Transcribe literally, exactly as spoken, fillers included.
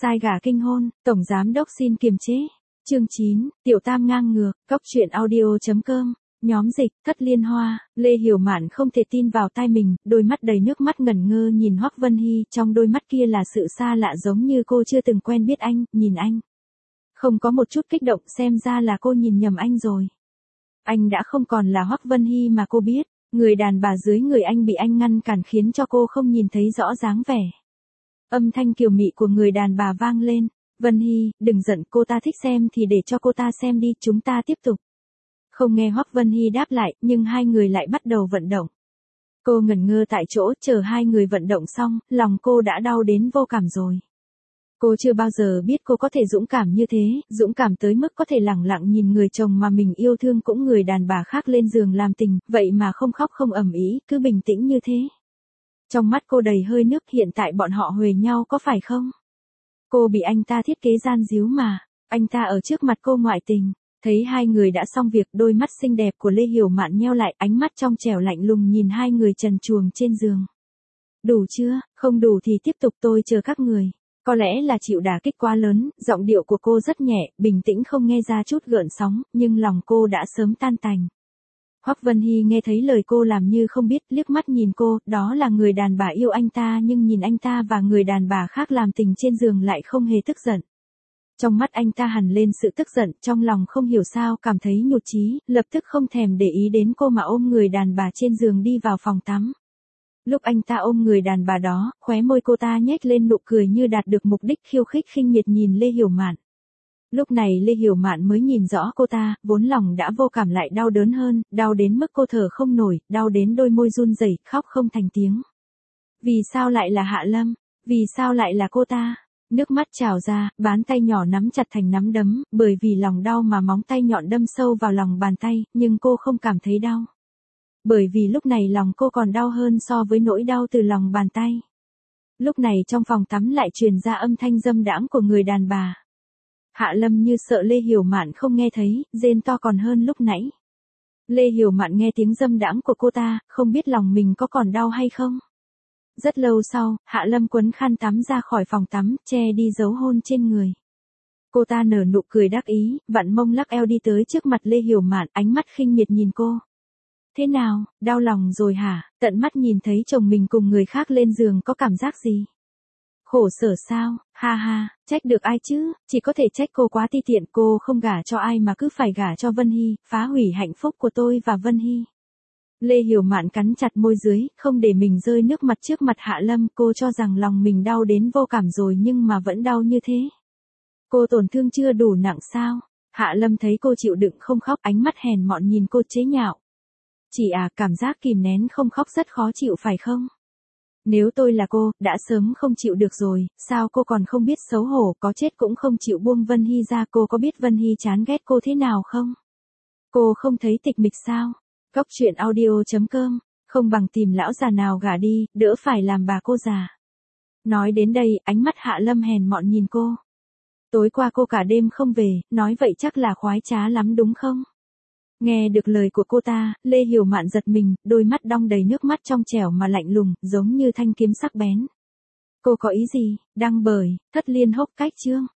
Sai gà kinh hôn, tổng giám đốc xin kiềm chế. Chương chín, Tiểu Tam ngang ngược, cóc truyện audio.com, nhóm dịch, Thất Liên Hoa. Lê Hiểu Mạn không thể tin vào tai mình, đôi mắt đầy nước mắt ngẩn ngơ nhìn Hoắc Vân Hy, trong đôi mắt kia là sự xa lạ giống như cô chưa từng quen biết anh, nhìn anh. Không có một chút kích động, xem ra là cô nhìn nhầm anh rồi. Anh đã không còn là Hoắc Vân Hy mà cô biết, người đàn bà dưới người anh bị anh ngăn cản khiến cho cô không nhìn thấy rõ dáng vẻ. Âm thanh kiều mị của người đàn bà vang lên, Vân Hy, đừng giận, cô ta thích xem thì để cho cô ta xem đi, chúng ta tiếp tục. Không nghe Hoắc Vân Hy đáp lại, nhưng hai người lại bắt đầu vận động. Cô ngẩn ngơ tại chỗ, chờ hai người vận động xong, lòng cô đã đau đến vô cảm rồi. Cô chưa bao giờ biết cô có thể dũng cảm như thế, dũng cảm tới mức có thể lẳng lặng nhìn người chồng mà mình yêu thương cũng người đàn bà khác lên giường làm tình, vậy mà không khóc không ầm ĩ, cứ bình tĩnh như thế. Trong mắt cô đầy hơi nước, hiện tại bọn họ huề nhau có phải không? Cô bị anh ta thiết kế gian díu mà, anh ta ở trước mặt cô ngoại tình. Thấy hai người đã xong việc, đôi mắt xinh đẹp của Lê Hiểu Mạn nheo lại, ánh mắt trong trẻo lạnh lùng nhìn hai người trần truồng trên giường. Đủ chưa, không đủ thì tiếp tục, tôi chờ các người. Có lẽ là chịu đả kích quá lớn, giọng điệu của cô rất nhẹ, bình tĩnh không nghe ra chút gợn sóng, nhưng lòng cô đã sớm tan tành. Hoắc Vân Hy nghe thấy lời cô làm như không biết, liếc mắt nhìn cô, đó là người đàn bà yêu anh ta nhưng nhìn anh ta và người đàn bà khác làm tình trên giường lại không hề tức giận. Trong mắt anh ta hằn lên sự tức giận, trong lòng không hiểu sao cảm thấy nhụt chí, lập tức không thèm để ý đến cô mà ôm người đàn bà trên giường đi vào phòng tắm. Lúc anh ta ôm người đàn bà đó, khóe môi cô ta nhếch lên nụ cười như đạt được mục đích, khiêu khích khinh miệt nhìn Lê Hiểu Mạn. Lúc này Lê Hiểu Mạn mới nhìn rõ cô ta, vốn lòng đã vô cảm lại đau đớn hơn, đau đến mức cô thở không nổi, đau đến đôi môi run rẩy, khóc không thành tiếng. Vì sao lại là Hạ Lâm? Vì sao lại là cô ta? Nước mắt trào ra, bàn tay nhỏ nắm chặt thành nắm đấm, bởi vì lòng đau mà móng tay nhọn đâm sâu vào lòng bàn tay, nhưng cô không cảm thấy đau. Bởi vì lúc này lòng cô còn đau hơn so với nỗi đau từ lòng bàn tay. Lúc này trong phòng tắm lại truyền ra âm thanh dâm đãng của người đàn bà. Hạ Lâm như sợ Lê Hiểu Mạn không nghe thấy, rên to còn hơn lúc nãy. Lê Hiểu Mạn nghe tiếng dâm đãng của cô ta, không biết lòng mình có còn đau hay không. Rất lâu sau, Hạ Lâm quấn khăn tắm ra khỏi phòng tắm, che đi dấu hôn trên người. Cô ta nở nụ cười đắc ý, vặn mông lắc eo đi tới trước mặt Lê Hiểu Mạn, ánh mắt khinh miệt nhìn cô. Thế nào, đau lòng rồi hả? Tận mắt nhìn thấy chồng mình cùng người khác lên giường có cảm giác gì? Khổ sở sao? Ha ha, trách được ai chứ? Chỉ có thể trách cô quá ti tiện, cô không gả cho ai mà cứ phải gả cho Vân Hy, phá hủy hạnh phúc của tôi và Vân Hy. Lê Hiểu Mạn cắn chặt môi dưới, không để mình rơi nước mặt trước mặt Hạ Lâm, cô cho rằng lòng mình đau đến vô cảm rồi nhưng mà vẫn đau như thế. Cô tổn thương chưa đủ nặng sao? Hạ Lâm thấy cô chịu đựng không khóc, ánh mắt hèn mọn nhìn cô chế nhạo. Chị à, cảm giác kìm nén không khóc rất khó chịu phải không? Nếu tôi là cô, đã sớm không chịu được rồi, sao cô còn không biết xấu hổ, có chết cũng không chịu buông Vân Hy ra, cô có biết Vân Hy chán ghét cô thế nào không? Cô không thấy tịch mịch sao? Cóc truyện audio.com, không bằng tìm lão già nào gả đi, đỡ phải làm bà cô già. Nói đến đây, ánh mắt Hạ Lâm hèn mọn nhìn cô. Tối qua cô cả đêm không về, nói vậy chắc là khoái trá lắm đúng không? Nghe được lời của cô ta, Lê Hiểu Mạn giật mình, đôi mắt đong đầy nước mắt trong trẻo mà lạnh lùng, giống như thanh kiếm sắc bén. Cô có ý gì? Đăng bởi Thất Liên Hốc Cách chương